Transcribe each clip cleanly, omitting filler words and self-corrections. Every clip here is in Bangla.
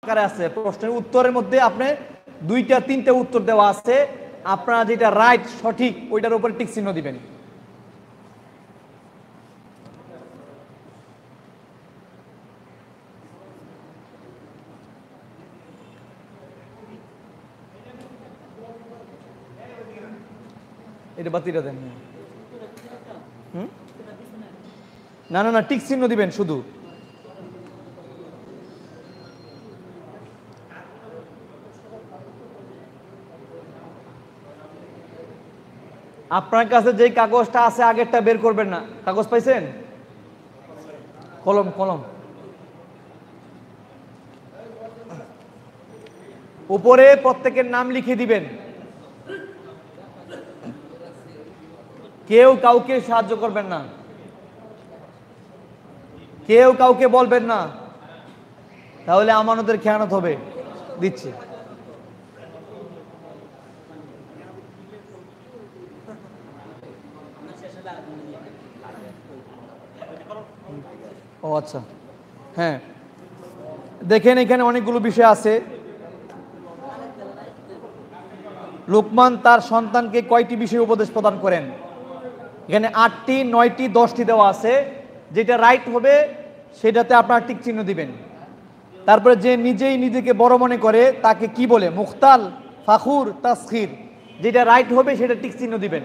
আকারে আছে, প্রশ্নের উত্তরের মধ্যে আপনি 2টা 3টে উত্তর দেওয়া আছে, আপনারা যেটা রাইট সঠিক ওইটার উপরে টিক চিহ্ন দিবেন। এটা বাতিটা দেন। না না না, টিক চিহ্ন দিবেন শুধু। আপনার কাছে যে কাগজটা আছে আগেরটা বের করবেন না। কাগজ পাইছেন? কলম কলম উপরে প্রত্যেকের নাম লিখে দিবেন। কেউ কাউকে সাহায্য করবেন না, কেউ কাউকে বলবেন না, তাহলে আমানতের খেয়ানত হবে। দিচ্ছি। ও আচ্ছা, হ্যাঁ দেখেন এখানে অনেকগুলো বিষয় আছে। লোকমান তার সন্তানকে কয়টি বিষয়ে উপদেশ প্রদান করেন? এখানে 8টি 9টি 10টি দেওয়া আছে। যেটা রাইট হবে সেটাতে আপনার টিক চিহ্ন দিবেন। তারপরে যে নিজেই নিজেকে বড় মনে করে তাকে কি বলে? মুখতাল, ফাখুর, তাসখির। যেটা রাইট হবে সেটা টিক চিহ্ন দিবেন।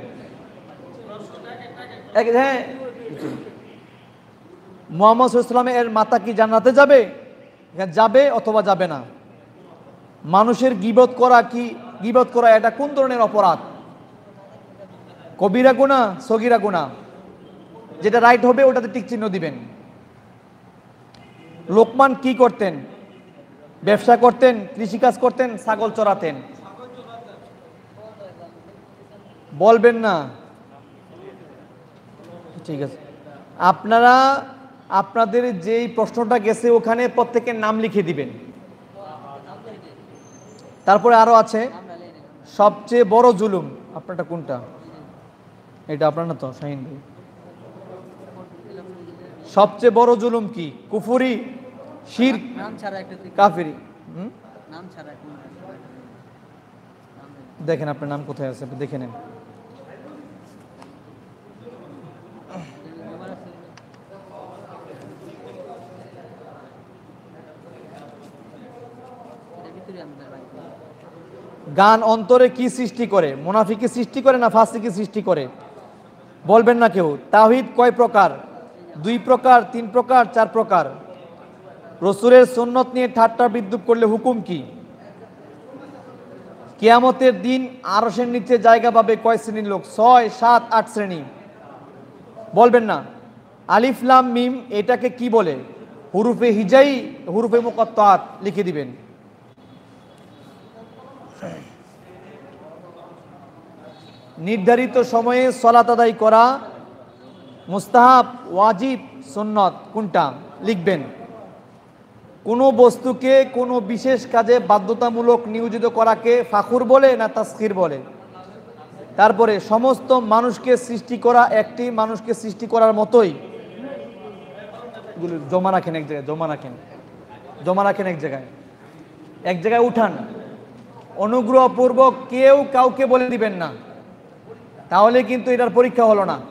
হ্যাঁ, মুহাম্মদ সাল্লাল্লাহু আলাইহি ওয়াসাল্লাম এর মাতা কি জান্নাতে যাবে? যাবে অথবা যাবে না। মানুষের গীবত করা কি, গীবত করা এটা কোন ধরনের অপরাধ? কবিরা গুনাহ, সগীরা গুনাহ। যেটা রাইট হবে ওটাতে টিক চিহ্ন দিবেন। লোকমান কি করতেন? ব্যবসা করতেন, কৃষিকাজ করতেন, ছাগল চড়াতেন। বলবেন না, ঠিক আছে। আপনারা আপনাদের যেই প্রশ্নটা গেছে ওখানে প্রত্যেকের নাম লিখে দিবেন। তারপরে আরো আছে সবচেয়ে বড় জুলুম। আপনারটা কোনটা? এটা আপনার না তো, শাহিন ভাই। সবচেয়ে বড় জুলুম কি? কুফরি, শিরক, কাফিরি? দেখেন আপনার নাম কোথায় আছে, আপনি দেখে নেন। গান অন্তরে কি সৃষ্টি করে? মুনাফিকি সৃষ্টি করে না ফাসিকি সৃষ্টি করে? বলবেন না কেউ। তাওহীদ কয় প্রকার? 2 প্রকার, 3 প্রকার, 4 প্রকার? রাসূলের সুন্নত নিয়ে ঠাট্টা বিদ্রূপ করলে হুকুম কি? কিয়ামতের দিন আরশের নিচে জায়গা পাবে কয় শ্রেণীর লোক? 6, 7, 8 শ্রেণী। বলবেন না। আলিফ লাম মিম এটাকে কি বলে? হুরুফে হিজাই, হুরুফে মুকাত্তাআত লিখে দিবেন। নির্ধারিত সময়ে সালাত আদায় করা মুস্তাহাব, ওয়াজিব, সুন্নত কোনটা? লিখবেন। কোনো বস্তুকে কোনো বিশেষ কাজে বাধ্যতামূলক নিয়োজিত করাকে ফাখুর বলে না তাসখির বলে? তারপরে সমস্ত মানুষকে সৃষ্টি করা একটি মানুষকে সৃষ্টি করার মতোই। জমা রাখেন এক জায়গায়, জমা রাখেন, জমা রাখেন এক জায়গায়, এক জায়গায় উঠান। অনুগ্রহপূর্বক কেউ কাউকে বলে দিবেন না, তাহলে কিন্তু এটার পরীক্ষা হলো না।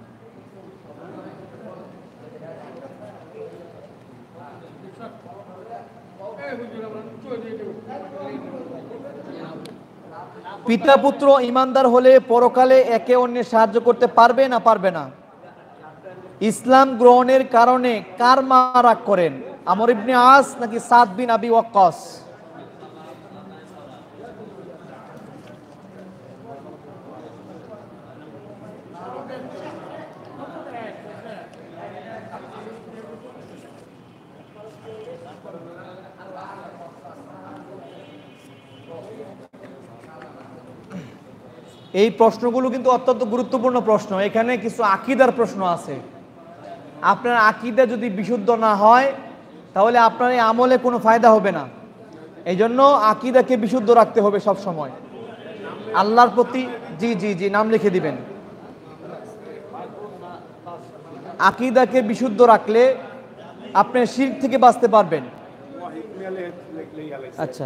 পিতা পুত্র ইমানদার হলে পরকালে একে অন্যের সাহায্য করতে পারবে না পারবে না? ইসলাম গ্রহণের কারণে কার মা রাগ করেন? আমর ইবনে আস নাকি সাদ বিন আবি ওয়াক্কাস? এই প্রশ্নগুলো কিন্তু অত্যন্ত গুরুত্বপূর্ণ প্রশ্ন। এখানে কিছু আকীদার প্রশ্ন আছে। আপনার আকীদা যদি বিশুদ্ধ না হয় তাহলে আপনার এই আমলে কোনো ফায়দা হবে না। এই জন্য আকীদাকে বিশুদ্ধ রাখতে হবে সব সময়। আল্লাহর প্রতি জি জি জি নাম লিখে দিবেন। আকীদাকে বিশুদ্ধ রাখলে আপনি শিরক থেকে বাঁচতে পারবেন। আচ্ছা,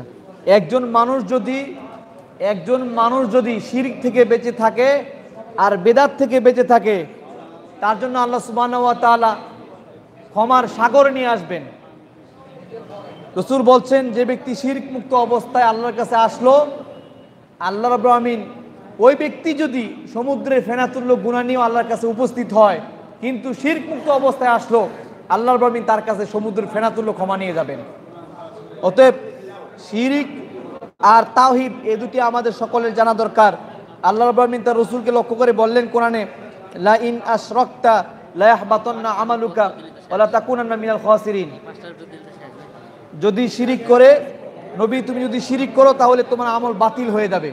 একজন মানুষ যদি শিরক থেকে বেঁচে থাকে আর বেদাত থেকে বেঁচে থাকে, তার জন্য আল্লাহ সুবহানাহু ওয়া তাআলা ক্ষমার সাগর নিয়ে আসবেন। রাসূল বলছেন, যে ব্যক্তি শিরক মুক্ত অবস্থায় আল্লাহর কাছে আসলো, আল্লাহ রাব্বুল আমিন ওই ব্যক্তি যদি সমুদ্রের ফেনাতুল্য গুনাহ নিয়ে আল্লাহর কাছে উপস্থিত হয়, কিন্তু শিরক মুক্ত অবস্থায় আসলো, আল্লাহ রাব্বুল আমিন তার কাছে সমুদ্রের ফেনাতুল্য ক্ষমা নিয়ে যাবেন। অতএব শিরক আর তাওহীদ এই দুটি আমাদের সকলের জানা দরকার। আল্লাহ রাব্বুল আমিন তার রাসূলকে লক্ষ্য করে বললেন কোরআনে, লা ইন আশরাকতা লা ইয়াহবাতান্না আমালুকা ওয়া লা তাকুনান্না মিনাল খাসিরিন। যদি শিরিক করে, নবী তুমি যদি শিরিক করো তাহলে তোমার আমল বাতিল হয়ে যাবে।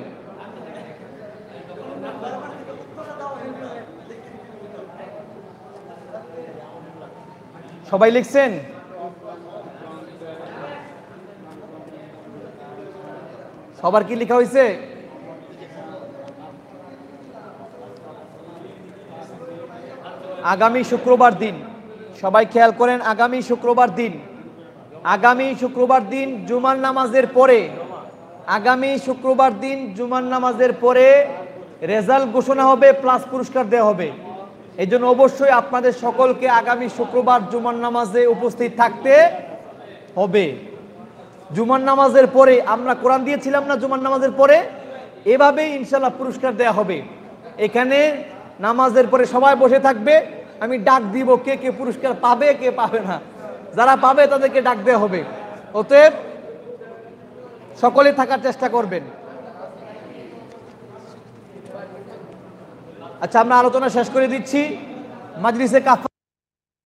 সবাই লিখছেন? সবার কি লেখা হয়েছে? আগামী শুক্রবার দিন, সবাই খেয়াল করেন, আগামী শুক্রবার দিন জুমার নামাজের পরে, আগামী শুক্রবার দিন জুমার নামাজের পরে রেজাল্ট ঘোষণা হবে, প্লাস পুরস্কার দেওয়া হবে। এই জন্য অবশ্যই আপনাদের সকলকে আগামী শুক্রবার জুমার নামাজে উপস্থিত থাকতে হবে। জুমার নামাজের পরে আমরা কোরআন দিয়েছিলাম না, জুমার নামাজের পরে এভাবেই ইনশাল্লাহ পুরস্কার দেয়া হবে। এখানে নামাজের পরে সবাই বসে থাকবে, আমি ডাক দিব কে কে পুরস্কার পাবে, কে পাবে না। যারা পাবে তাদেরকে ডাক দেওয়া হবে। অতএব সকলে থাকার চেষ্টা করবেন। আচ্ছা, আমরা আলোচনা শেষ করে দিচ্ছি। মাজলিসে কাফা